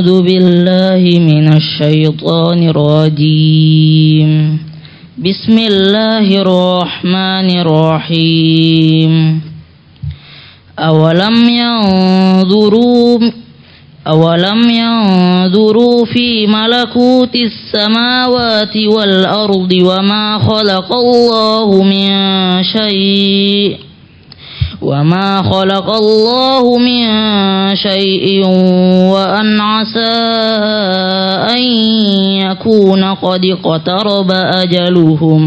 أعوذ بالله من الشيطان الرجيم بسم الله الرحمن الرحيم أولم ينظروا في ملكوت السماوات والأرض وما خلق الله من شيء وأن عسى أن يكون قد اقترب أجلهم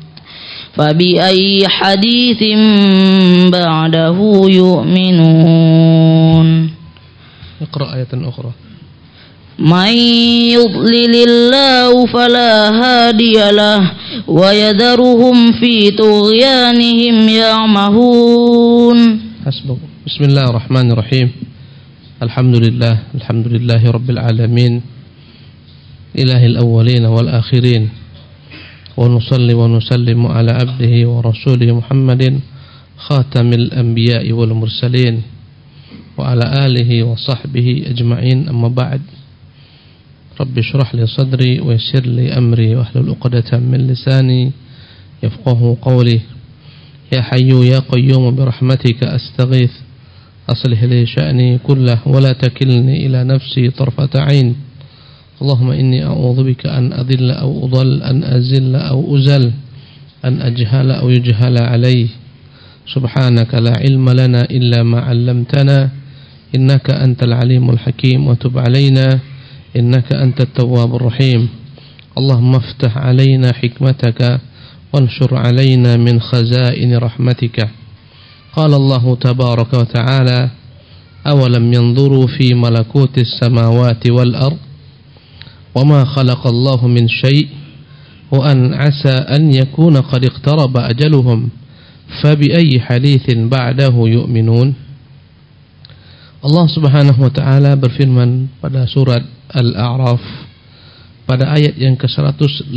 فبأي حديث بعده يؤمنون. اقرأ آية أخرى. من يضلل الله فلا هادي له ويذرهم في طغيانهم يعمهون. حسبك. بسم الله الرحمن الرحيم. الحمد لله رب العالمين إله الأولين والآخرين ونصلي ونسلم على عبده ورسوله محمد خاتم الأنبياء والمرسلين وعلى آله وصحبه أجمعين. أما بعد، رب اشرح لي صدري ويسر لي أمري واحلل عقدة من لساني يفقهوا قولي. يا حي يا قيوم برحمتك أستغيث أصلح لي شأني كله ولا تكلني إلى نفسي طرفة عين. اللهم إني أعوذ بك أن أضل أو أضل، أن أزل أو أزل، أن أجهل أو يجهل علي. سبحانك لا علم لنا إلا ما علمتنا إنك أنت العليم الحكيم وتب علينا إنك أنت التواب الرحيم. اللهم افتح علينا حكمتك وانشر علينا من خزائن رحمتك. قال الله تبارك وتعالى أولم ينظروا في ملكوت السماوات والأرض وما خلق الله من شيء وأن عسى أن يكون قد اقترب أجلهم فبأي حديث بعده يؤمنون. Allah Subhanahu wa ta'ala berfirman pada surat Al-A'raf pada ayat yang ke-185.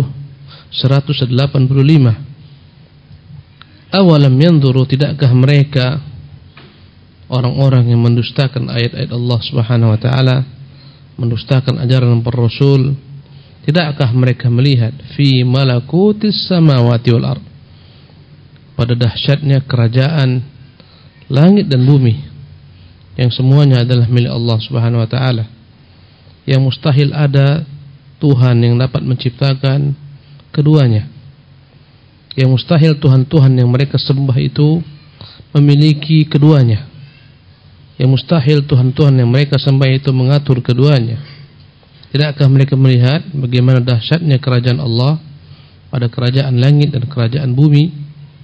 Awalam yanzuru, tidakkah mereka orang-orang yang mendustakan ayat-ayat Allah Subhanahu wa ta'ala, mendustakan ajaran para rasul, tidakkah mereka melihat fi malakutis samawati wal ard, pada dahsyatnya kerajaan langit dan bumi yang semuanya adalah milik Allah Subhanahu wa ta'ala, yang mustahil ada Tuhan yang dapat menciptakan keduanya, yang mustahil Tuhan-Tuhan yang mereka sembah itu memiliki keduanya, yang mustahil Tuhan-Tuhan yang mereka sembah itu mengatur keduanya. Tidakkah mereka melihat bagaimana dahsyatnya kerajaan Allah pada kerajaan langit dan kerajaan bumi?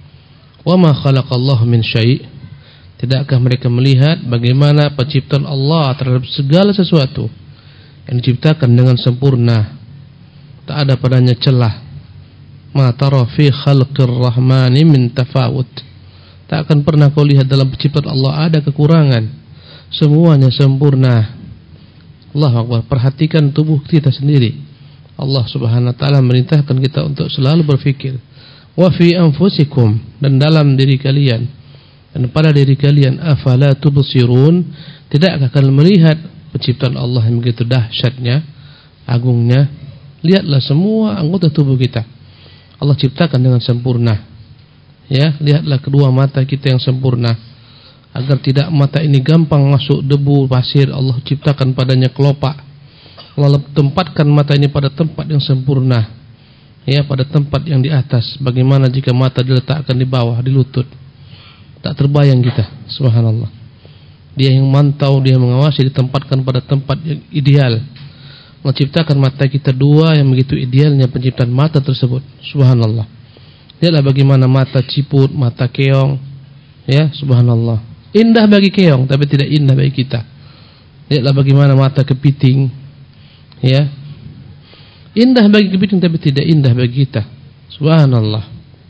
Wa ma khalaqallahu min syai', tidakkah mereka melihat bagaimana penciptaan Allah terhadap segala sesuatu yang diciptakan dengan sempurna, tak ada padanya celah. Ma tara fi khalqir rahmani min tafawut, tak akan pernah kau lihat dalam penciptaan Allah ada kekurangan, semuanya sempurna. Allahu Akbar. Perhatikan tubuh kita sendiri. Allah Subhanahu wa ta'ala merintahkan kita untuk selalu berfikir wa fi anfusikum, dan dalam diri kalian, dan pada diri kalian, afala tubsirun, tidakkah kalian melihat penciptaan Allah yang begitu dahsyatnya, agungnya? Lihatlah semua anggota tubuh kita Allah ciptakan dengan sempurna. Ya, lihatlah kedua mata kita yang sempurna, agar tidak mata ini gampang masuk debu pasir. Allah ciptakan padanya kelopak. Allah tempatkan mata ini pada tempat yang sempurna, ya, pada tempat yang di atas. Bagaimana jika mata diletakkan di bawah, di lutut? Tak terbayang kita. Subhanallah. Dia yang mantau, dia mengawasi, ditempatkan pada tempat yang ideal. Allah ciptakan mata kita dua, yang begitu idealnya penciptaan mata tersebut. Subhanallah. Lihatlah bagaimana mata ciput, mata keong, ya, subhanallah. Indah bagi keong, tapi tidak indah bagi kita. Lihatlah bagaimana mata kepiting, ya, indah bagi kepiting, tapi tidak indah bagi kita. Subhanallah.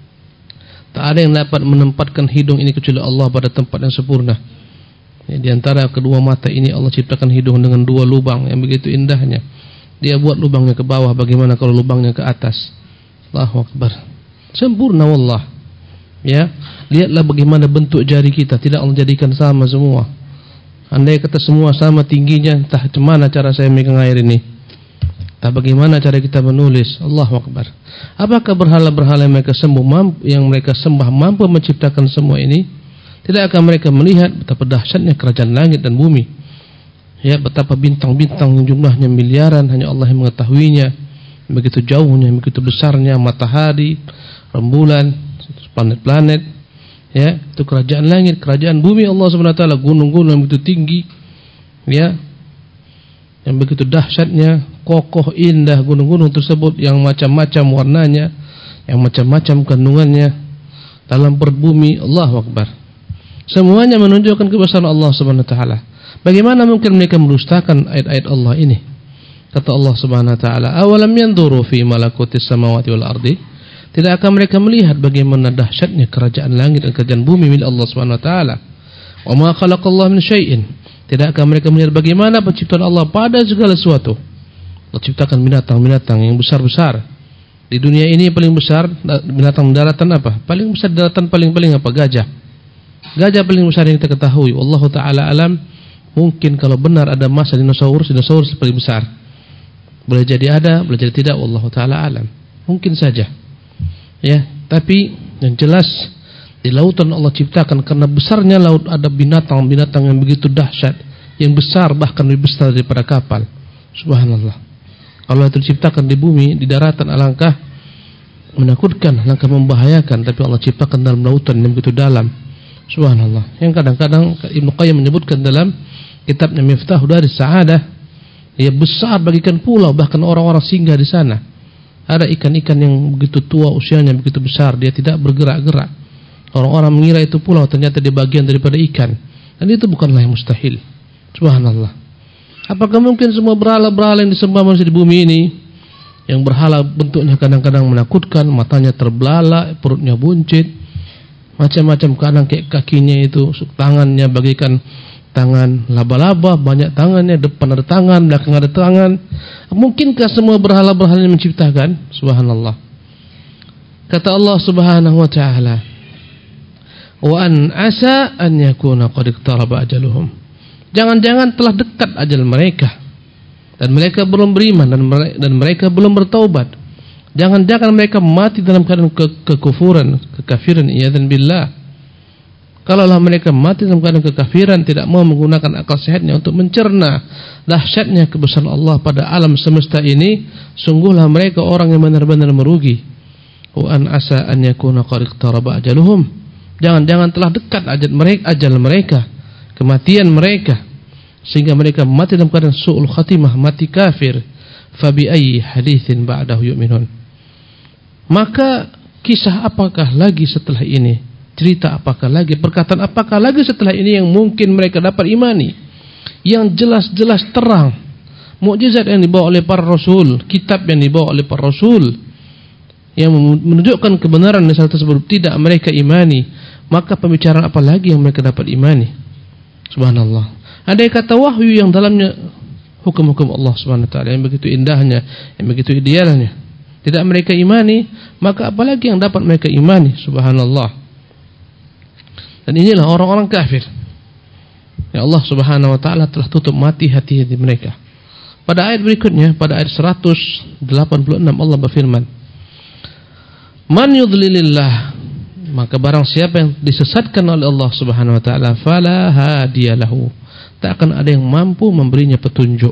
Tak ada yang dapat menempatkan hidung ini kecuali Allah pada tempat yang sempurna. Ya, di antara kedua mata ini Allah ciptakan hidung dengan dua lubang yang begitu indahnya. Dia buat lubangnya ke bawah, bagaimana kalau lubangnya ke atas? Allahu Akbar. Sempurna wallah. Ya, lihatlah bagaimana bentuk jari kita, tidak Allah jadikan sama semua. Andai kata semua sama tingginya, entah bagaimana cara saya megang air ini, entah bagaimana cara kita menulis. Allahu Akbar. Apakah berhala-berhala yang mereka sembah mampu menciptakan semua ini? Tidak akan mereka melihat betapa dahsyatnya kerajaan langit dan bumi. Ya, betapa bintang-bintang yang jumlahnya miliaran, hanya Allah yang mengetahuinya. Begitu jauhnya, begitu besarnya matahari, rembulan, planet-planet. Ya, itu kerajaan langit, kerajaan bumi Allah Subhanahu wa taala, gunung-gunung yang begitu tinggi. Ya. Yang begitu dahsyatnya, kokoh, indah gunung-gunung tersebut yang macam-macam warnanya, yang macam-macam kandungannya dalam perut bumi. Allahu Akbar. Semuanya menunjukkan kebesaran Allah Subhanahu wa taala. Bagaimana mungkin mereka mendustakan ayat-ayat Allah ini? Kata Allah Subhanahu wa taala, "Awalam yanzuru fi malakutis samawati wal ardi?" Tidak akan mereka melihat bagaimana dahsyatnya kerajaan langit dan kerajaan bumi milik Allah Subhanahu wa taala. "Wa ma khalaqallahu min syai'in." Tidak akan mereka melihat bagaimana penciptaan Allah pada segala sesuatu. Allah ciptakan binatang-binatang yang besar-besar. Di dunia ini paling besar binatang daratan apa? Paling besar daratan paling apa? Gajah. Gajah paling besar yang kita ketahui. Wallahu taala alam. Mungkin kalau benar ada masa dinosaurus paling besar. Boleh jadi ada, boleh jadi tidak. Wallahu taala alam. Mungkin saja. Ya, tapi yang jelas di lautan Allah ciptakan, karena besarnya laut ada binatang-binatang yang begitu dahsyat, yang besar bahkan lebih besar daripada kapal. Subhanallah. Kalau itu diciptakan di bumi, di daratan, alangkah menakutkan, alangkah membahayakan. Tapi Allah ciptakan dalam lautan yang begitu dalam. Subhanallah. Yang kadang-kadang Ibnu Qayyim menyebutkan dalam kitabnya Miftahu Daris Sa'adah, ya, besar bagikan pulau, bahkan orang-orang singgah di sana. Ada ikan-ikan yang begitu tua usianya, begitu besar, dia tidak bergerak-gerak. Orang-orang mengira itu pulau, ternyata dia bagian daripada ikan. Dan itu bukanlah yang mustahil. Subhanallah. Apakah mungkin semua berhala-berhala yang disembah manusia di bumi ini, yang berhala bentuknya kadang-kadang menakutkan, matanya terbelalak, perutnya buncit, macam-macam kadang kayak kakinya itu, tangannya bagaikan tangan laba-laba, banyak tangannya, depan ada tangan, belakang ada tangan. Mungkinkah semua berhala-berhala yang menciptakan? Subhanallah. Kata Allah Subhanahu wa taala, "Wa an asa an yakuna qad iqtaraba ajaluhum." Jangan-jangan telah dekat ajal mereka dan mereka belum beriman dan mereka belum bertaubat. Jangan-jangan mereka mati dalam keadaan kekufuran, kekafiran, iyadzan billah. Kalaulah mereka mati dalam keadaan kekafiran, tidak mau menggunakan akal sehatnya untuk mencerna dahsyatnya kebesaran Allah pada alam semesta ini, sungguhlah mereka orang yang benar-benar merugi. Wa an asa an yakuna qad iqtaraba ajaluhum. Jangan-jangan telah dekat ajal mereka, kematian mereka, sehingga mereka mati dalam keadaan su'ul khatimah, mati kafir. Fa bi ayyi haditsin ba'dahu yu'minun. Maka kisah apakah lagi setelah ini? Cerita apakah lagi? Perkataan apakah lagi setelah ini yang mungkin mereka dapat imani? Yang jelas-jelas terang, mukjizat yang dibawa oleh para rasul, kitab yang dibawa oleh para rasul, yang menunjukkan kebenaran risalah tersebut, tidak mereka imani. Maka pembicaraan apa lagi yang mereka dapat imani? Subhanallah. Andai kata wahyu yang dalamnya hukum-hukum Allah Subhanahu wa taala yang begitu indahnya, yang begitu idealnya, tidak mereka imani, maka apalagi yang dapat mereka imani? Subhanallah. Dan inilah orang-orang kafir. Ya, Allah Subhanahu wa taala telah tutup mati hati-hati mereka. Pada ayat berikutnya, pada ayat 186 Allah berfirman, "Man yudlilillah," maka barang siapa yang disesatkan oleh Allah Subhanahu wa taala, fala hadiyalahu, tak akan ada yang mampu memberinya petunjuk.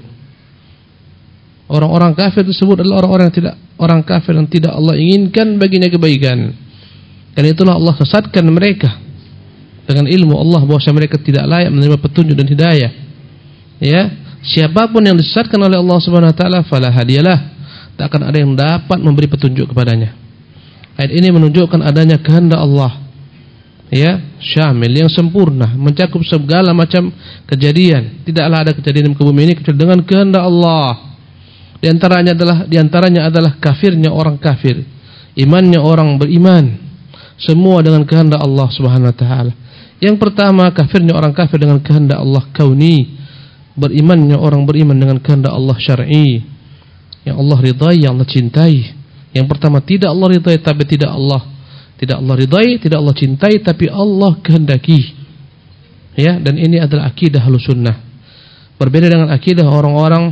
Orang-orang kafir tersebut adalah orang kafir yang tidak Allah inginkan baginya kebaikan. Karena itulah Allah sesatkan mereka dengan ilmu Allah bahwa mereka tidak layak menerima petunjuk dan hidayah. Ya, siapapun yang disesatkan oleh Allah Subhanahu wa taala, fala hadiyalah, tak akan ada yang dapat memberi petunjuk kepadanya. Ayat ini menunjukkan adanya kehendak Allah, ya, syamil, yang sempurna, mencakup segala macam kejadian. Tidaklah ada kejadian di bumi ini kecuali dengan kehendak Allah. Di antaranya adalah kafirnya orang kafir, imannya orang beriman, semua dengan kehendak Allah Subhanahu wa taala. Yang pertama, kafirnya orang kafir dengan kehendak Allah kauni, berimannya orang beriman dengan kehendak Allah syar'i, yang Allah ridai, yang Allah cintai. Yang pertama, tidak Allah ridai tapi tidak Allah ridai, tidak Allah cintai tapi Allah kehendaki. Ya, dan ini adalah akidah Ahlussunnah. Berbeda dengan akidah orang-orang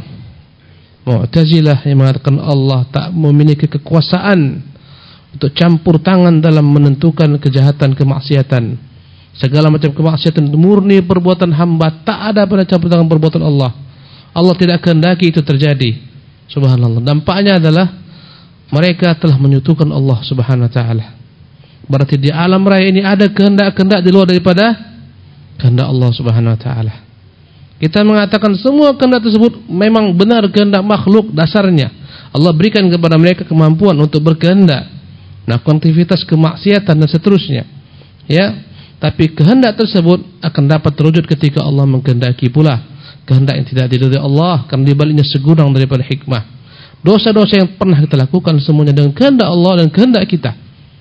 Mu'tazilah yang mengatakan Allah tak memiliki kekuasaan untuk campur tangan dalam menentukan kejahatan, kemaksiatan. Segala macam kemaksiatan murni perbuatan hamba, tak ada pada campur tangan perbuatan Allah. Allah tidak kehendaki itu terjadi. Subhanallah. Dampaknya adalah mereka telah menyekutukan Allah Subhanahu wa taala. Berarti di alam raya ini ada kehendak-kehendak di luar daripada kehendak Allah Subhanahu wa taala. Kita mengatakan semua kehendak tersebut memang benar kehendak makhluk dasarnya. Allah berikan kepada mereka kemampuan untuk berkehendak, melakukan aktivitas kemaksiatan dan seterusnya. Ya, tapi kehendak tersebut akan dapat terwujud ketika Allah mengkehendaki pula kehendak yang tidak diridhai Allah, karena di baliknya segudang daripada hikmah. Dosa-dosa yang pernah kita lakukan semuanya dengan kehendak Allah dan kehendak kita.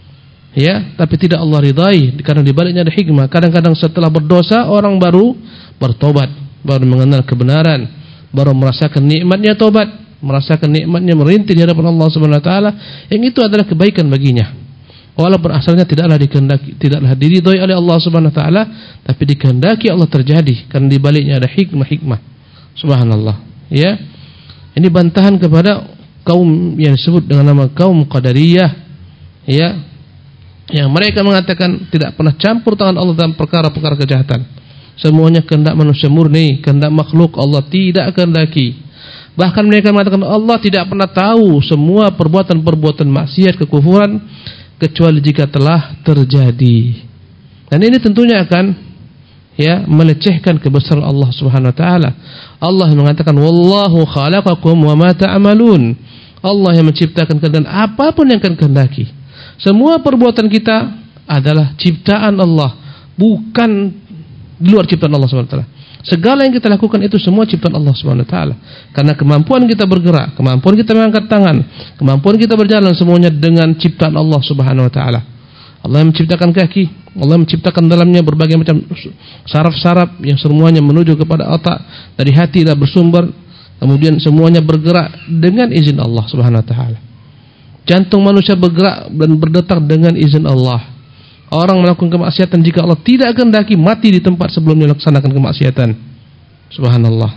Ya, tapi tidak Allah ridai karena di baliknya ada hikmah. Kadang-kadang setelah berdosa orang baru bertobat, baru mengenal kebenaran, baru merasakan nikmatnya tobat, merasakan nikmatnya merintih di hadapan Allah Subhanahu wa taala, yang itu adalah kebaikan baginya. Walaupun asalnya tidaklah dikehendaki, tidaklah diridhai oleh Allah Subhanahu wa taala, tapi dikehendaki Allah terjadi karena di baliknya ada hikmah-hikmah. Subhanallah. Ya. Ini bantahan kepada kaum yang disebut dengan nama kaum Qadariyah, ya. Yang mereka mengatakan tidak pernah campur tangan Allah dalam perkara-perkara kejahatan. Semuanya kehendak manusia murni, kehendak makhluk Allah tidak kehendaki. Bahkan mereka mengatakan Allah tidak pernah tahu semua perbuatan-perbuatan maksiat, kekufuran, kecuali jika telah terjadi. Dan ini tentunya akan melecehkan kebesaran Allah Subhanahu wa taala. Allah mengatakan wallahu khalaqakum wa ma ta'malun. Allah yang menciptakan kalian apapun yang kalian kehendaki. Semua perbuatan kita adalah ciptaan Allah, bukan di luar ciptaan Allah Subhanahu wa taala. Segala yang kita lakukan itu semua ciptaan Allah Subhanahu wa taala. Karena kemampuan kita bergerak, kemampuan kita mengangkat tangan, kemampuan kita berjalan, semuanya dengan ciptaan Allah Subhanahu wa taala. Allah yang menciptakan kaki, Allah yang menciptakan dalamnya berbagai macam saraf-saraf yang semuanya menuju kepada otak, dari hati dan bersumber, kemudian semuanya bergerak dengan izin Allah Subhanahu wa taala. Jantung manusia bergerak dan berdetak dengan izin Allah. Orang melakukan kemaksiatan jika Allah tidak kehendaki mati di tempat sebelum melaksanakan kemaksiatan. Subhanallah.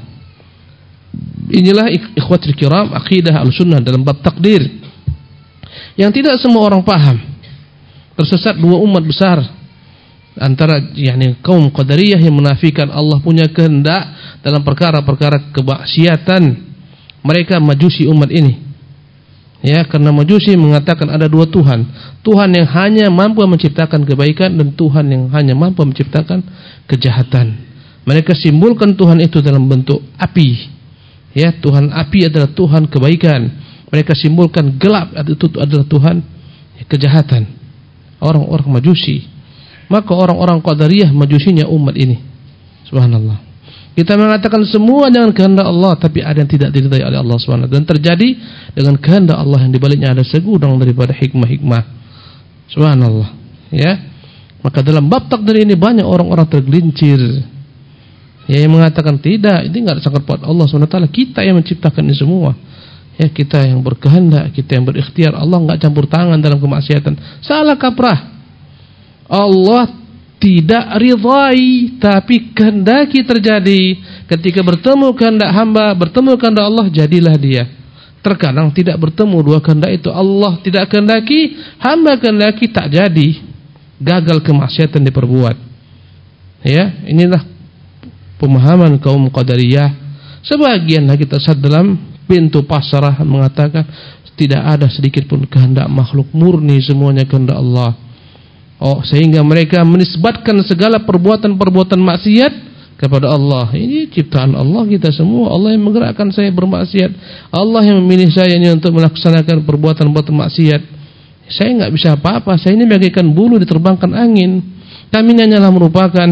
Inilah ikhwatul kiram akidah Ahlussunnah dalam bab takdir, yang tidak semua orang paham. Tersesat dua umat besar, antara kaum Qadariyah yang menafikan Allah punya kehendak dalam perkara-perkara kemaksiatan. Mereka majusi umat ini. Ya, karena Majusi mengatakan ada dua Tuhan. Tuhan yang hanya mampu menciptakan kebaikan dan Tuhan yang hanya mampu menciptakan kejahatan. Mereka simbolkan Tuhan itu dalam bentuk api. Ya, Tuhan api adalah Tuhan kebaikan. Mereka simbolkan gelap itu adalah Tuhan kejahatan. Orang-orang Majusi. Maka orang-orang Qadariyah majusinya umat ini. Subhanallah. Kita mengatakan semua dengan kehendak Allah, tapi ada yang tidak diridhai oleh Allah SWT, dan terjadi dengan kehendak Allah yang dibaliknya ada segudang daripada hikmah-hikmah. Subhanallah. Ya. Maka dalam bab takdir ini banyak orang-orang tergelincir. Ya, yang mengatakan tidak, ini enggak sangat pada Allah SWT, kita yang menciptakan ini semua. Ya, kita yang berkehendak, kita yang berikhtiar. Allah enggak campur tangan dalam kemaksiatan. Salah kaprah. Allah tidak ridhai, tapi kehendaki terjadi. Ketika bertemu kehendak hamba, bertemu kehendak Allah, jadilah dia. Terkadang tidak bertemu dua kehendak itu. Allah tidak kehendaki, hamba kehendaki, tak jadi. Gagal kemaksiatan diperbuat. Ya, inilah pemahaman kaum Qadariyah. Sebagian lagi tersesat dalam pintu pasrah, mengatakan tidak ada sedikit pun kehendak makhluk, murni semuanya kehendak Allah. Sehingga mereka menisbatkan segala perbuatan-perbuatan maksiat kepada Allah. Ini ciptaan Allah kita semua. Allah yang menggerakkan saya bermaksiat. Allah yang memilih saya ini untuk melaksanakan perbuatan-perbuatan maksiat. Saya enggak bisa apa-apa. Saya ini bagaikan bulu diterbangkan angin. Kami hanyalah merupakan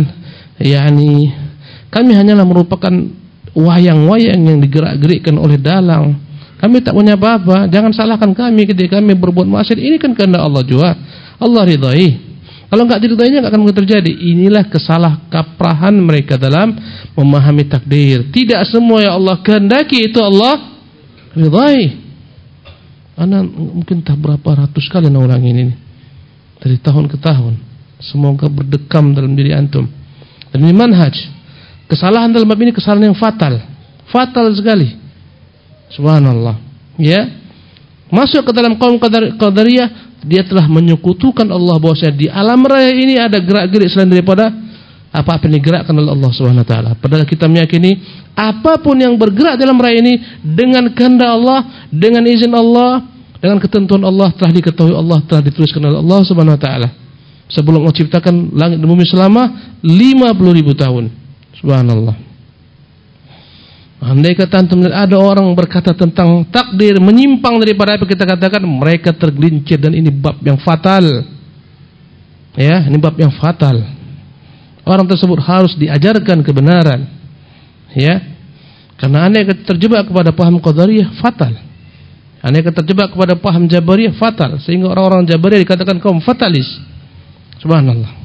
kami hanyalah merupakan wayang-wayang yang digerak-gerikkan oleh dalang. Kami tak punya apa-apa. Jangan salahkan kami ketika kami berbuat maksiat. Ini kan kehendak Allah juga. Allah ridhai. Kalau enggak diridhainya enggak akan terjadi. Inilah kesalah kaprahan mereka dalam memahami takdir. Tidak semua yang Allah kehendaki itu Allah ridhai. Ana mungkin tak berapa ratus kali ulangi ini dari tahun ke tahun. Semoga berdekam dalam diri antum. Dan ini manhaj. Kesalahan dalam bab ini kesalahan yang fatal. Fatal sekali. Subhanallah. Ya. Masuk ke dalam kaum Qadariyah, dia telah menyekutukan Allah bahwasanya di alam raya ini ada gerak-gerik selain daripada apa-apa yang digerakkan oleh Allah Subhanahu wa taala. Padahal kita meyakini apapun yang bergerak dalam raya ini dengan kehendak Allah, dengan izin Allah, dengan ketentuan Allah, telah diketahui Allah, telah dituliskan oleh Allah Subhanahu wa taala. Sebelum Allah ciptakan langit dan bumi selama 50.000 tahun. Subhanallah. Andai kata antum ada orang berkata tentang takdir menyimpang daripada apa kita katakan, mereka tergelincir, dan ini bab yang fatal. Ya, ini bab yang fatal. Orang tersebut harus diajarkan kebenaran. Ya. Karena andai kata terjebak kepada paham Qadariyah, fatal. Andai kata terjebak kepada paham Jabariyah, fatal. Sehingga orang-orang Jabariyah dikatakan kaum fatalis. Subhanallah.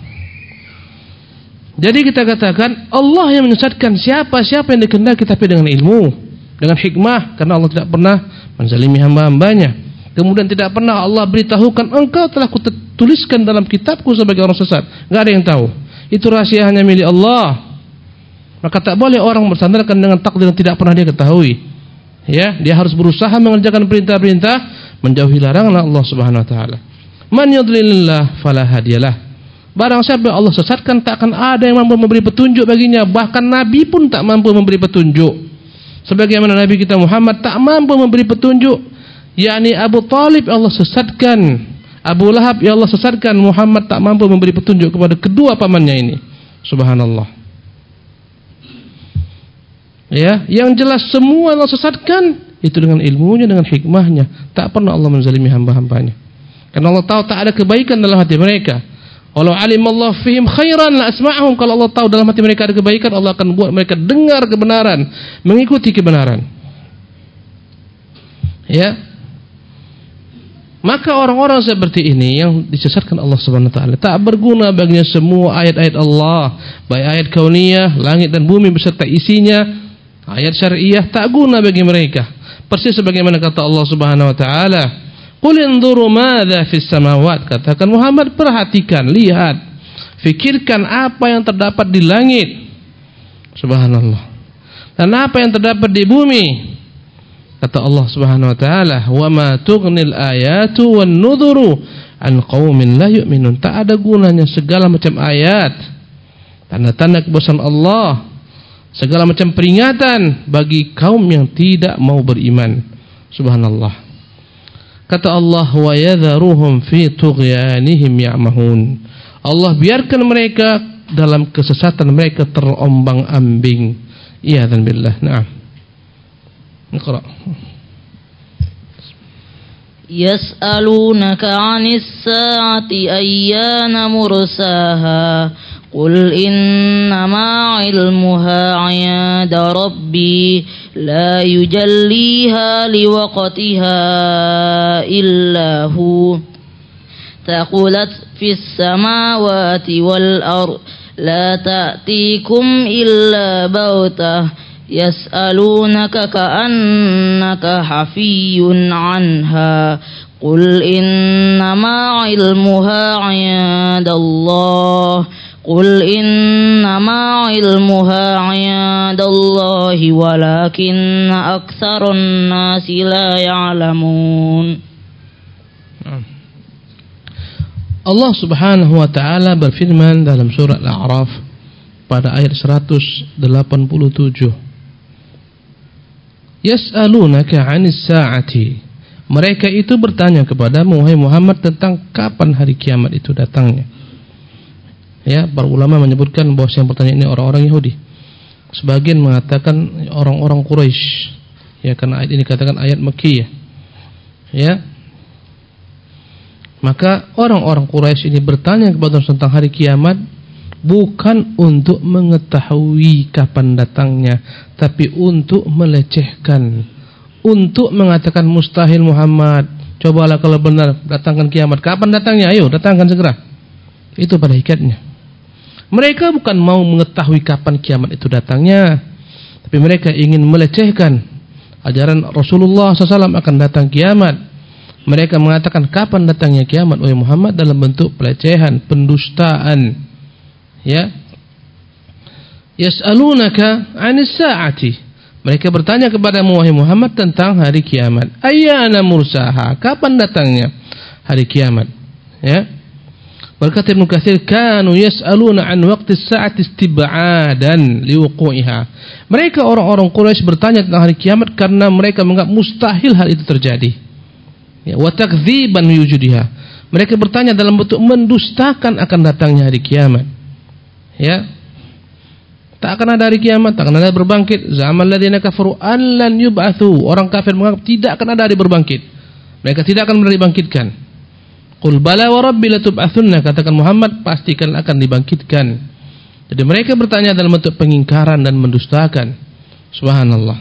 Jadi kita katakan Allah yang menyesatkan siapa-siapa yang dikehendaki, tapi dengan ilmu, dengan hikmah, karena Allah tidak pernah menzalimi hamba-hambanya. Kemudian tidak pernah Allah beritahukan engkau telah kutuliskan dalam kitabku sebagai orang sesat. Enggak ada yang tahu. Itu rahasia hanya milik Allah. Maka tak boleh orang bersandarkan dengan takdir yang tidak pernah dia ketahui. Ya, dia harus berusaha mengerjakan perintah-perintah, menjauhi larangan Allah Subhanahu wa taala. Man yudlilillah fala hadiyalah. Barang siapa Allah sesatkan, tak akan ada yang mampu memberi petunjuk baginya. Bahkan Nabi pun tak mampu memberi petunjuk. Sebagaimana Nabi kita Muhammad tak mampu memberi petunjuk. Yakni Abu Talib Allah sesatkan, Abu Lahab ya Allah sesatkan, Muhammad tak mampu memberi petunjuk kepada kedua pamannya ini. Subhanallah. Ya, yang jelas semua Allah sesatkan itu dengan ilmunya, dengan hikmahnya. Tak pernah Allah menzalimi hamba-hambanya. Karena Allah tahu tak ada kebaikan dalam hati mereka. Walau alimallahu fihim khairan la asma'ahum. Kalau Allah tahu dalam hati mereka ada kebaikan, Allah akan buat mereka dengar kebenaran, mengikuti kebenaran. Ya. Maka orang-orang seperti ini yang disesatkan Allah Subhanahu wa taala, tak berguna baginya semua ayat-ayat Allah, baik ayat kauniyah, langit dan bumi beserta isinya, ayat syariah, tak guna bagi mereka. Persis sebagaimana kata Allah Subhanahu wa taala, qul inzuru madza fis samawat. Katakan Muhammad, perhatikan, lihat, fikirkan apa yang terdapat di langit. Subhanallah. Dan apa yang terdapat di bumi. Kata Allah Subhanahu wa taala, wa ma tughnil ayatu wan nudhuru an qaumin la yu'minun. Tak ada gunanya segala macam ayat, tanda-tanda kebesaran Allah, segala macam peringatan bagi kaum yang tidak mau beriman. Subhanallah. Kata Allah, wa yadharuhum fi tughyanihim ya'mahun. Allah biarkan mereka dalam kesesatan mereka terombang-ambing. Iyadzan billah. Naam. Iqra. Yas'alunaka 'anis sa'ati ayyana mursaha. Qul innama 'ilmuha 'inda rabbi la yujalliha liwaqtiha illa hu. Taqulat fis samawati wal ard la ta'tikum illa bautah. Yas'alunaka ka'annaka hafiyyun 'anha. Qul innama 'ilmuha 'inda Allah. Qul innama 'ilmuha 'indallahi walakinna aktsarun nasi la ya'lamun. Allah Subhanahu wa taala berfirman dalam surah Al-A'raf pada ayat 187. Yas'alunaka 'anis sa'ati. Mereka itu bertanya kepadamu wahai Muhammad tentang kapan hari kiamat itu datangnya. Ya, para ulama menyebutkan bahwa yang bertanya ini orang-orang Yahudi. Sebagian mengatakan orang-orang Quraisy. Ya, karena ayat ini katakan ayat Makkiyah. Ya. Maka orang-orang Quraisy ini bertanya kepada tentang hari kiamat bukan untuk mengetahui kapan datangnya, tapi untuk melecehkan, untuk mengatakan mustahil Muhammad. Cobalah kalau benar datangkan kiamat. Kapan datangnya? Ayo datangkan segera. Itu pada hakikatnya. Mereka bukan mau mengetahui kapan kiamat itu datangnya, tapi mereka ingin melecehkan ajaran Rasulullah SAW akan datang kiamat. Mereka mengatakan kapan datangnya kiamat wahai Muhammad dalam bentuk pelecehan, pendustaan. Ya. Yas'alunaka 'anis sa'ati. Mereka bertanya kepadamu wahai Muhammad tentang hari kiamat. Ayyana mursaha, kapan datangnya hari kiamat? Ya. Berkata Ibnu Katsir, kanu yas'aluna 'an waqti as-sa'ati istib'adan liwuqu'iha. Mereka orang-orang Quraisy bertanya tentang hari kiamat karena mereka menganggap mustahil hal itu terjadi. Ya, wa takdziban wujudiha. Mereka bertanya dalam bentuk mendustakan akan datangnya hari kiamat. Ya. Tak akan ada hari kiamat, tak akan ada berbangkit. Zaman ladzina kafaru an lan yub'atsu. Orang kafir menganggap tidak akan ada hari berbangkit. Mereka tidak akan benar dibangkitkan. Qul bala wa rabbi latub'atsunna, katakan Muhammad, pastikan akan dibangkitkan. Jadi mereka bertanya dalam bentuk pengingkaran dan mendustakan. Subhanallah.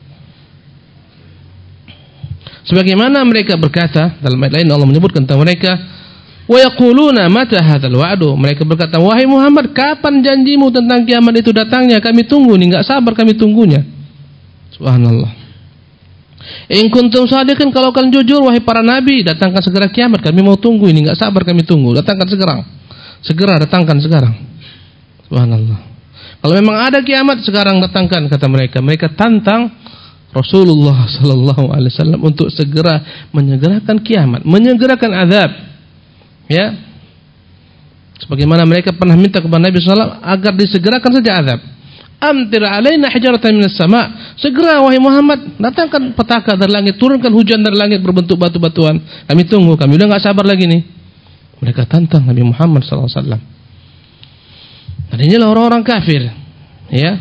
Sebagaimana mereka berkata dalam ayat lain Allah menyebutkan tentang mereka, wa yaquluna mata hadzal wa'du. Mereka berkata, wahai Muhammad, kapan janjimu tentang kiamat itu datangnya? Kami tunggu nih, enggak sabar kami tunggunya. Subhanallah. In kuntum shadiqin, kalau kalian jujur wahai para nabi, datangkan segera kiamat, kami mau tunggu ini, enggak sabar kami tunggu. Datangkan sekarang. Segera datangkan sekarang. Subhanallah. Kalau memang ada kiamat sekarang datangkan, kata mereka. Mereka tantang Rasulullah sallallahu alaihi wasallam untuk segera menyegerakan kiamat, menyegerakan azab. Ya. Sebagaimana mereka pernah minta kepada Nabi sallallahu alaihi wasallam agar disegerakan saja azab. Amtir alaina hijaratan minas sama. Segera wahai Muhammad, datangkan petaka dari langit, turunkan hujan dari langit berbentuk batu-batuan. Kami tunggu, kami udah enggak sabar lagi nih. Mereka tantang Nabi Muhammad sallallahu alaihi wasallam. Dan inilah orang-orang kafir. Ya.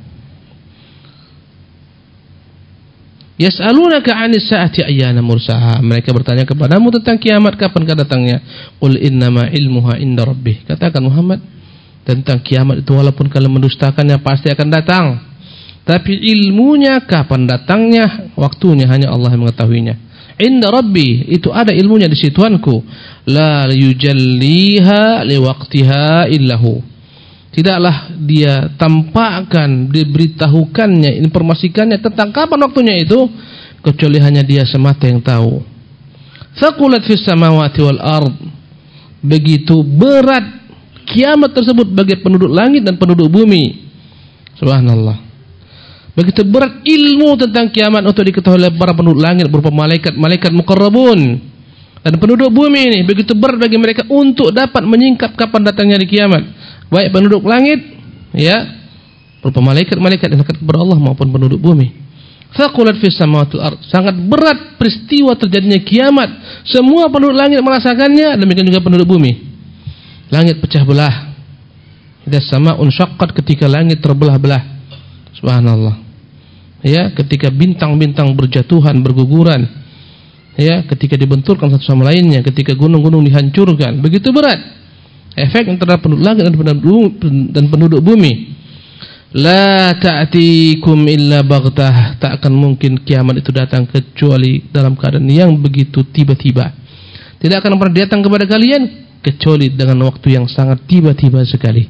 Yas'alunaka 'anis sa'ati ayyana mursaha. Mereka bertanya kepadamu tentang kiamat, kapan datangnya? Qul innama ilmuha inda rabbih. Katakan Muhammad, tentang kiamat itu walaupun kalian mendustakannya pasti akan datang. Tapi ilmunya kapan datangnya, waktunya hanya Allah yang mengetahuinya. Inda rabbi, itu ada ilmunya di situ Tuhanku. La yujalliha liwaqtiha illahu. Tidaklah dia tampakkan, diberitahukannya, informasikannya tentang kapan waktunya itu, kecuali hanya dia semata yang tahu. Thaqulat fis samawati wal ard. Begitu berat kiamat tersebut bagi penduduk langit dan penduduk bumi. Subhanallah. Begitu berat ilmu tentang kiamat untuk diketahui oleh para penduduk langit berupa malaikat muqarrabun dan penduduk bumi ini. Begitu berat bagi mereka untuk dapat menyingkap kapan datangnya hari kiamat. Baik penduduk langit, ya, berupa malaikat-malaikat yang dekat kepada Allah maupun penduduk bumi. Thaqulat fis samawati wal ard. Sangat berat peristiwa terjadinya kiamat. Semua penduduk langit merasakannya, demikian juga penduduk bumi. Langit pecah belah. Idza sama'un syaqqat, ketika langit terbelah-belah. Subhanallah. Ya, ketika bintang-bintang berjatuhan, berguguran. Ya, ketika dibenturkan satu sama lainnya, ketika gunung-gunung dihancurkan. Begitu berat efek terhadap penduduk langit dan penduduk bumi. La ta'tikum illa baghtah. Tak akan mungkin kiamat itu datang kecuali dalam keadaan yang begitu tiba-tiba. Tidak akan pernah datang kepada kalian kecuali dengan waktu yang sangat tiba-tiba sekali.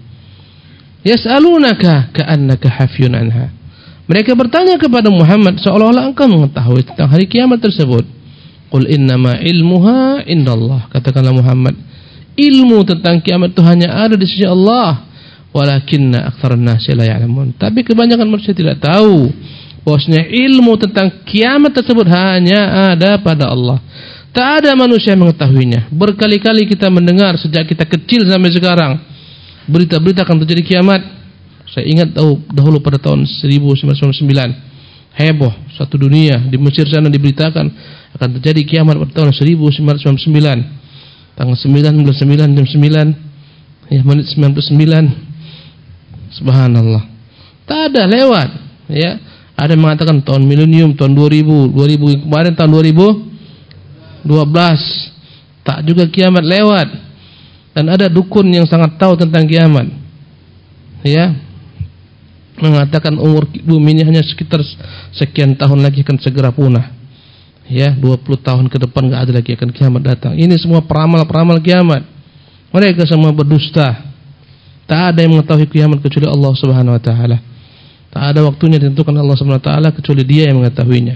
Yas'alunaka ka'annaka hafyun anha. Mereka bertanya kepada Muhammad seolah-olah engkau mengetahui tentang hari kiamat tersebut. Qul innama ilmuha indallah. Katakanlah Muhammad, ilmu tentang kiamat itu hanya ada di sisi Allah. Walakinna aktsarun nasi la ya'lamun. Tapi kebanyakan manusia tidak tahu bahwasanya ilmu tentang kiamat tersebut hanya ada pada Allah. Tak ada manusia yang mengetahuinya. Berkali-kali kita mendengar sejak kita kecil sampai sekarang berita-berita akan terjadi kiamat. Saya ingat dahulu pada tahun 1999 heboh satu dunia di Mesir sana diberitakan akan terjadi kiamat pada tahun 1999. Tanggal 9 jam 9 ya menit 99. Subhanallah. Tak ada lewat ya. Ada yang mengatakan tahun milenium, tahun 2000 kemarin tahun 2012 tak juga kiamat lewat. Dan ada dukun yang sangat tahu tentang kiamat. Ya. Mengatakan umur bumi ini hanya sekitar sekian tahun lagi akan segera punah. Ya, 20 tahun ke depan enggak ada lagi akan kiamat datang. Ini semua peramal-peramal kiamat. Mereka semua berdusta. Tak ada yang mengetahui kiamat kecuali Allah Subhanahu wa taala. Tak ada waktunya ditentukan Allah Subhanahu wa taala kecuali Dia yang mengetahuinya.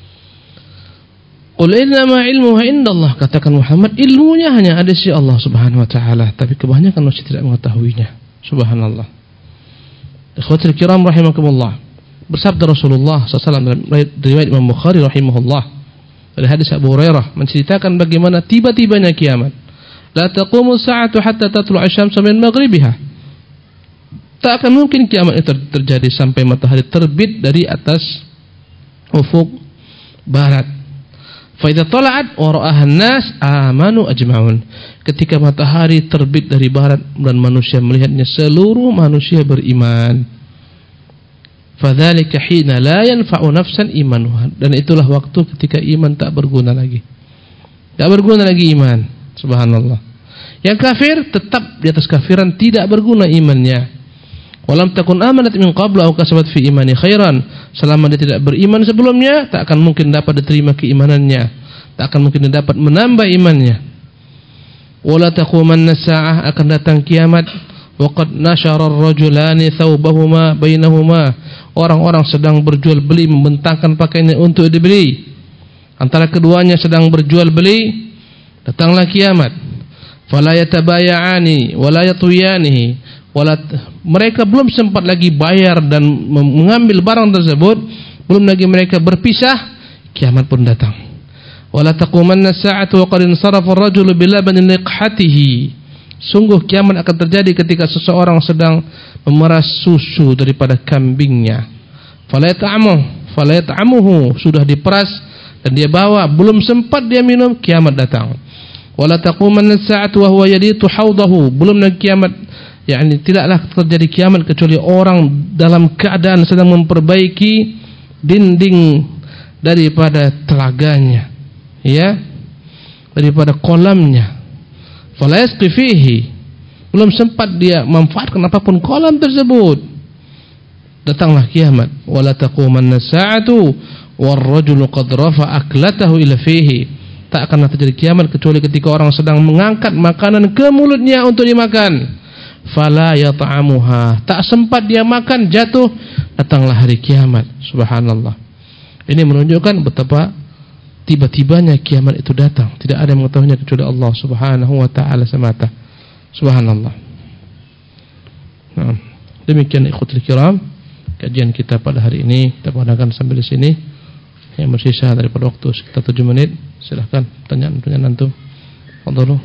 Qul innama ilmuha indallah. Katakan Muhammad, ilmunya hanya ada di sisi Allah Subhanahu wa taala, tapi kebanyakan manusia tidak mengetahuinya. Subhanallah. Ikhwatul kiram rahimakumullah, bersabda Rasulullah SAW dalam riwayat Imam Bukhari rahimahullah dari hadis Abu Hurairah menceritakan bagaimana tiba-tibanya kiamat. La taqumu sa'atu hatta tatlu'a asy-syamsu min maghribiha. Tak akan mungkin kiamat itu terjadi sampai matahari terbit dari atas ufuk barat. Fa idza tala'at wa ra'aha an-nas amanu ajma'un. Ketika matahari terbit dari barat dan manusia melihatnya, seluruh manusia beriman. Fadzalika hina la yanfa'u nafsan imanuha. Dan itulah waktu ketika iman tak berguna lagi. Tak berguna lagi iman. Subhanallah. Yang kafir tetap di atas kafiran, tidak berguna imannya. Walam takun amanat min qablu aw kasabat fi imani khairan. Selama dia tidak beriman sebelumnya, tak akan mungkin dapat diterima keimanannya, tak akan mungkin dapat menambah imannya. Wala taqumanna sa'ah, akan datang kiamat. Wa qad nashara ar-rajulani thawbahuma bainahuma. Orang-orang sedang berjual beli, membentangkan pakaiannya untuk dibeli. Antara keduanya sedang berjual beli, datanglah kiamat. Fala yatabaya'ani wala yatwiyanihi. Mereka belum sempat lagi bayar dan mengambil barang tersebut, belum lagi mereka berpisah, kiamat pun datang. Wala taqumanna as-sa'atu wa qad insarafa ar-rajulu bilabani liqhatihi. Sungguh kiamat akan terjadi ketika seseorang sedang memeras susu daripada kambingnya. Fala yata'amuhu, sudah diperas dan dia bawa, belum sempat dia minum, kiamat datang. Wala taqumanna as-sa'atu wa huwa yaditu hawdahu. Belum lagi kiamat, yakni tidaklah terjadi kiamat kecuali orang dalam keadaan sedang memperbaiki dinding daripada telaganya, ya, daripada kolamnya. Fala yasqi fihi, belum sempat dia memanfaatkan apapun kolam tersebut, datanglah kiamat. Wala taqumanna as-sa'atu war-rajulu qad rafa'a aklatahu ila fihi. Tak akan terjadi kiamat kecuali ketika orang sedang mengangkat makanan ke mulutnya untuk dimakan. Fala yata'amuha, tak sempat dia makan, jatuh, datanglah hari kiamat. Subhanallah. Ini menunjukkan betapa tiba-tibanya kiamat itu datang. Tidak ada yang mengetahuinya kecuali Allah Subhanahu wa taala semata. Subhanallah. Nah, demikian ikhwatul kiram, kajian kita pada hari ini kita padakan sampai di sini. Yang bersisa daripada waktu sekitar 7 menit, silahkan pertanyaan antum. Fadhlu.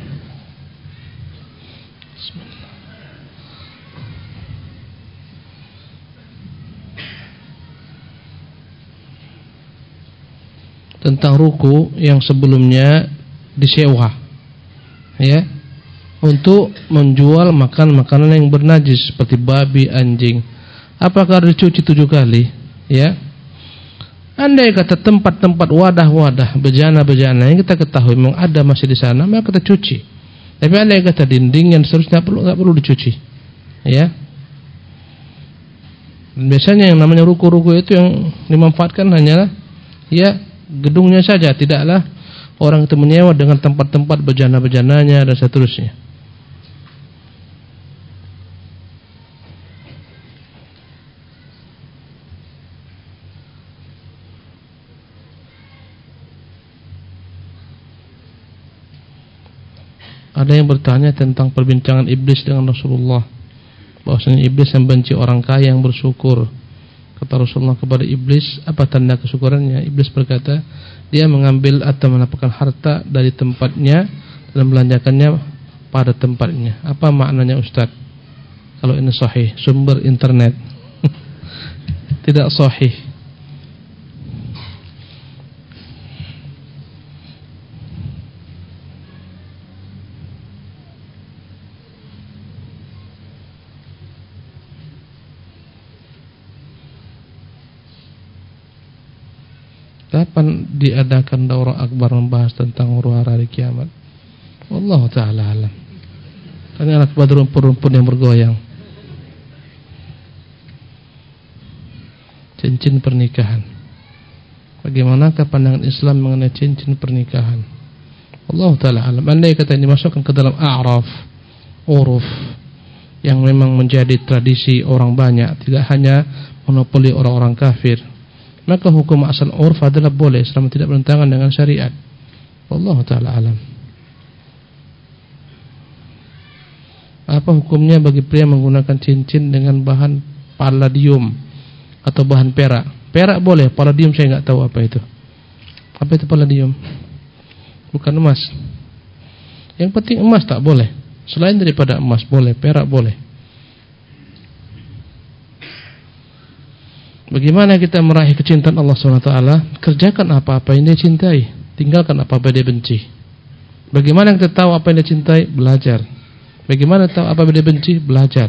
Tentang ruku yang sebelumnya disewa, ya, untuk menjual makanan yang bernajis seperti babi, anjing. Apakah dicuci 7 kali? Ya, andai kata tempat-tempat wadah-wadah bejana-bejana yang kita ketahui memang ada masih di sana, maka kita cuci. Tapi andai kata dinding yang seharusnya nggak perlu dicuci, ya. Biasanya yang namanya ruku-ruku itu yang dimanfaatkan hanyalah, ya, gedungnya saja, tidaklah orang itu menyewa dengan tempat-tempat bejana-bejananya dan seterusnya. Ada yang bertanya tentang perbincangan iblis dengan Rasulullah, bahwasanya iblis yang benci orang kaya yang bersyukur. Kata Rasulullah kepada iblis, apa tanda kesyukurannya? Iblis berkata, dia mengambil atau menampakkan harta dari tempatnya dan belanjakannya pada tempatnya. Apa maknanya Ustaz? Kalau ini sahih, sumber internet. Tidak sahih. Kapan diadakan daurah akbar membahas tentang huru-hara hari kiamat? Wallahu ta'ala alam. Tanyalah kepada rumpun-rumpun yang bergoyang. Cincin pernikahan. Bagaimanakah pandangan Islam mengenai cincin pernikahan? Wallahu ta'ala alam. Andai kata ini masukkan ke dalam a'raf, uruf, yang memang menjadi tradisi orang banyak, tidak hanya monopoli orang-orang kafir, maka hukum asal urf adalah boleh selama tidak bertentangan dengan syariat. Wallahu ta'ala alam. Apa hukumnya bagi pria menggunakan cincin dengan bahan palladium atau bahan perak. Perak boleh, palladium saya nggak tahu apa itu. Apa itu palladium? Bukan emas. Yang penting emas tak boleh. Selain daripada emas boleh, perak boleh. Bagaimana kita meraih kecintaan Allah SWT? Kerjakan apa-apa yang dia cintai, tinggalkan apa-apa yang dia benci. Bagaimana kita tahu apa yang dia cintai? Belajar. Bagaimana tahu apa yang dia benci? Belajar.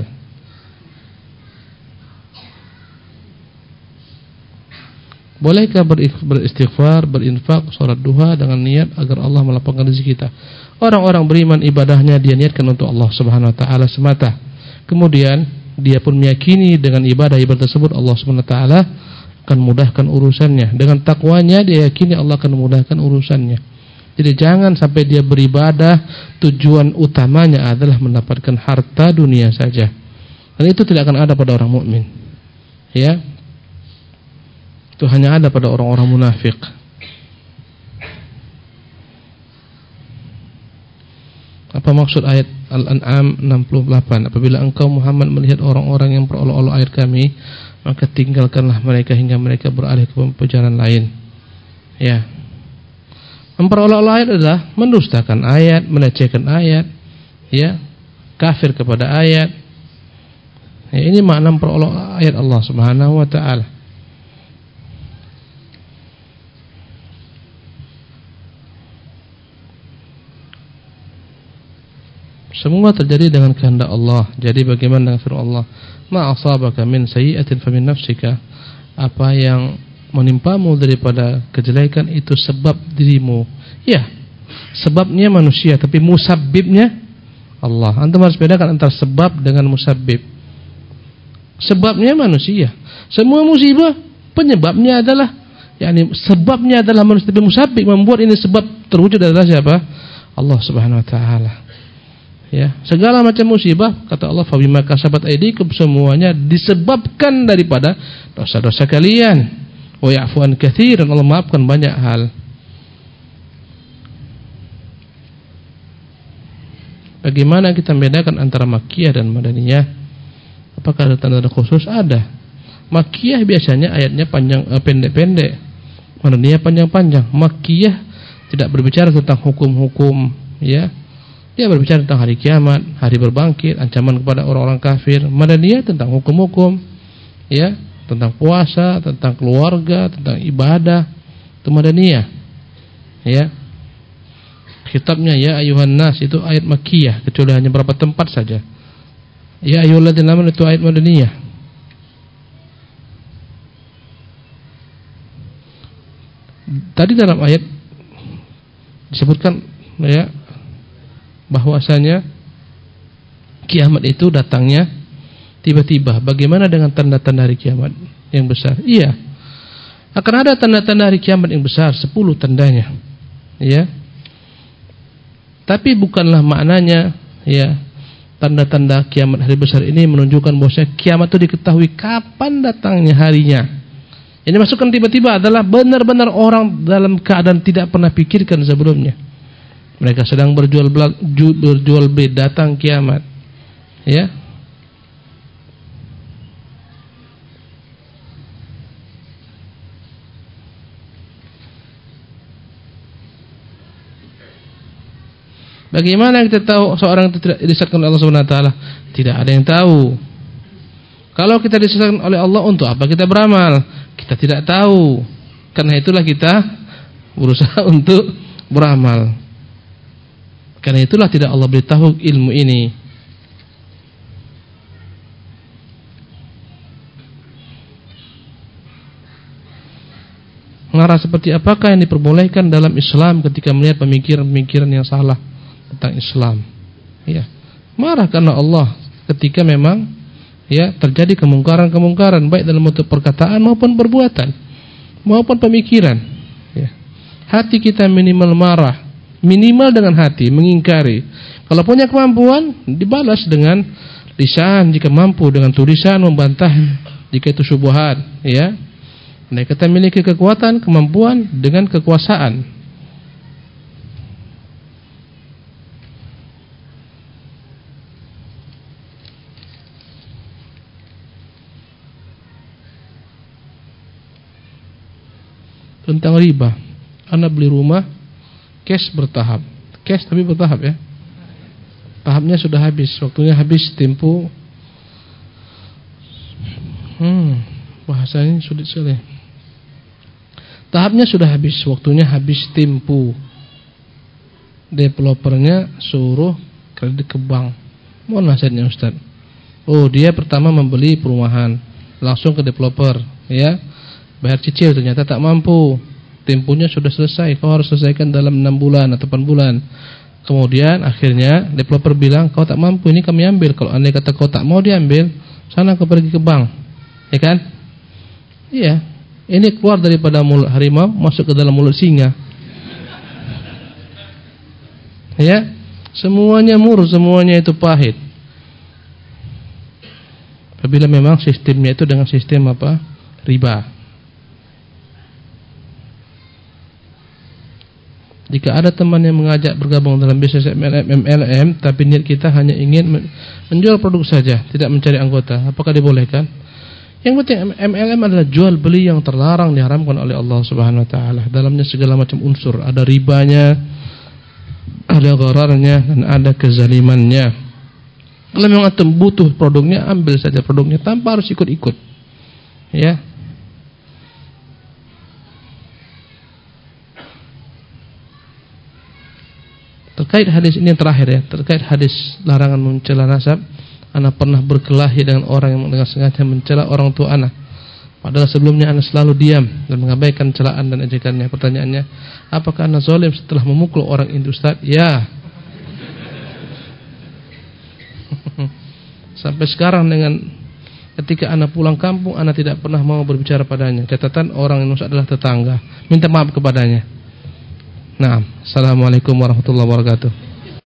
Bolehkah beristighfar, berinfak, sholat duha dengan niat agar Allah melapangkan rezeki kita? Orang-orang beriman ibadahnya dia niatkan untuk Allah Subhanahu wa taala semata. Kemudian dia pun meyakini dengan ibadah tersebut Allah Subhanahu wa taala akan mudahkan urusannya. Dengan takwanya dia yakini Allah akan memudahkan urusannya. Jadi jangan sampai dia beribadah tujuan utamanya adalah mendapatkan harta dunia saja. Dan itu tidak akan ada pada orang mukmin. Ya. Itu hanya ada pada orang-orang munafik. Apa maksud ayat Al-An'am 68? Apabila engkau Muhammad melihat orang-orang yang berolok-olok air kami, maka tinggalkanlah mereka hingga mereka beralih ke perjalanan lain. Ya. Memperolok-olok ayat adalah mendustakan ayat, melecehkan ayat, ya, kafir kepada ayat. Ya, ini makna memperolok ayat Allah Subhanahu wa taala. Semua terjadi dengan kehendak Allah. Jadi bagaimana dengan firman Allah? Ma asabaka min sayyi'atin famin nafsika. Apa yang menimpamu daripada kejelekan itu sebab dirimu. Ya, sebabnya manusia, tapi musabbibnya Allah. Antum harus bedakan antara sebab dengan musabbib. Sebabnya manusia. Semua musibah penyebabnya adalah, sebabnya adalah manusia, tapi musabbib membuat ini sebab terwujud adalah siapa? Allah Subhanahu wa taala. Ya, segala macam musibah kata Allah fa bima kasabat aydikum, semuanya disebabkan daripada dosa-dosa kalian. Wa ya'fu an katsiran, Allah maafkan banyak hal. Bagaimana kita membedakan antara makkiyah dan madaniyah? Apakah ada tanda khusus? Ada. Makkiyah biasanya ayatnya panjang, pendek-pendek. Madaniyah panjang-panjang. Makkiyah tidak berbicara tentang hukum-hukum, ya. Dia berbicara tentang hari kiamat, hari berbangkit, ancaman kepada orang-orang kafir. Madaniyah tentang hukum-hukum, ya, tentang puasa, tentang keluarga, tentang ibadah. Itu madaniyah. Ya. Kitabnya ya ayuhan nas itu ayat makkiyah, kecuali hanya beberapa tempat saja. Ya ayyuhalladzina amanu itu ayat madaniyah. Tadi dalam ayat disebutkan, ya, bahwasanya kiamat itu datangnya tiba-tiba. Bagaimana dengan tanda-tanda hari kiamat yang besar? Iya, akan ada tanda-tanda hari kiamat yang besar, 10 tandanya, ya. Tapi bukanlah maknanya, ya, tanda-tanda kiamat hari besar ini menunjukkan bahwasanya kiamat itu diketahui kapan datangnya harinya. Ini masukkan tiba-tiba adalah benar-benar orang dalam keadaan tidak pernah pikirkan sebelumnya. Mereka sedang berjual beli, datang kiamat. Ya. Bagaimana kita tahu seorang itu tidak disesatkan oleh Allah Subhanahu wa taala? Tidak ada yang tahu. Kalau kita disesatkan oleh Allah, untuk apa kita beramal? Kita tidak tahu. Karena itulah kita berusaha untuk beramal. Karena itulah tidak Allah beritahu ilmu ini. Mengarah seperti apakah yang diperbolehkan dalam Islam ketika melihat pemikiran-pemikiran yang salah tentang Islam? Ya, marah karena Allah ketika memang, ya, terjadi kemungkaran-kemungkaran baik dalam bentuk perkataan maupun perbuatan maupun pemikiran. Ya. Hati kita minimal marah. Minimal dengan hati mengingkari. Kalau punya kemampuan dibalas dengan lisan jika mampu, dengan tulisan membantah jika itu syubhat, ya. Nah, kita memiliki kekuatan, kemampuan dengan kekuasaan. tentang riba. Anda beli rumah cash bertahap. Cash tapi bertahap ya. Tahapnya sudah habis, waktunya habis tempo. Bahasanya sulit sekali. Tahapnya sudah habis, waktunya habis tempo. Developernya suruh kredit ke bank. Mohon nasihatnya Ustaz. Oh, dia pertama membeli perumahan, langsung ke developer, ya. Bayar cicil, ternyata tak mampu. Temponya sudah selesai, kau harus selesaikan dalam 6 bulan atau 8 bulan. Kemudian akhirnya developer bilang, kau tak mampu, ini kami ambil. Kalau andai kata kau tak mau diambil, sana kau pergi ke bank. Ya kan? Iya. Ini keluar daripada mulut harimau, masuk ke dalam mulut singa. Ya, semuanya murah, semuanya itu pahit. Apabila memang sistemnya itu dengan sistem apa? Riba. Jika ada teman yang mengajak bergabung dalam bisnis MLM, tapi niat kita hanya ingin menjual produk saja, tidak mencari anggota, apakah dibolehkan? Yang penting MLM adalah jual beli yang terlarang, diharamkan oleh Allah Subhanahu wa taala. Dalamnya segala macam unsur, ada ribanya, ada ghararnya, dan ada kezalimannya. Kalau memang antum butuh produknya, ambil saja produknya tanpa harus ikut-ikut. Ya. Terkait hadis ini yang terakhir ya, terkait hadis larangan mencela nasab. Ana pernah berkelahi dengan orang yang dengan sengaja mencela orang tua ana. Padahal sebelumnya ana selalu diam dan mengabaikan celaan dan ejekannya. Pertanyaannya, apakah ana zalim setelah memukul orang itu, Ustaz? Ya. Sampai sekarang dengan ketika ana pulang kampung, ana tidak pernah mau berbicara padanya. Catatan orang yang adalah tetangga. Minta maaf kepadanya. Nah, assalamualaikum warahmatullahi wabarakatuh.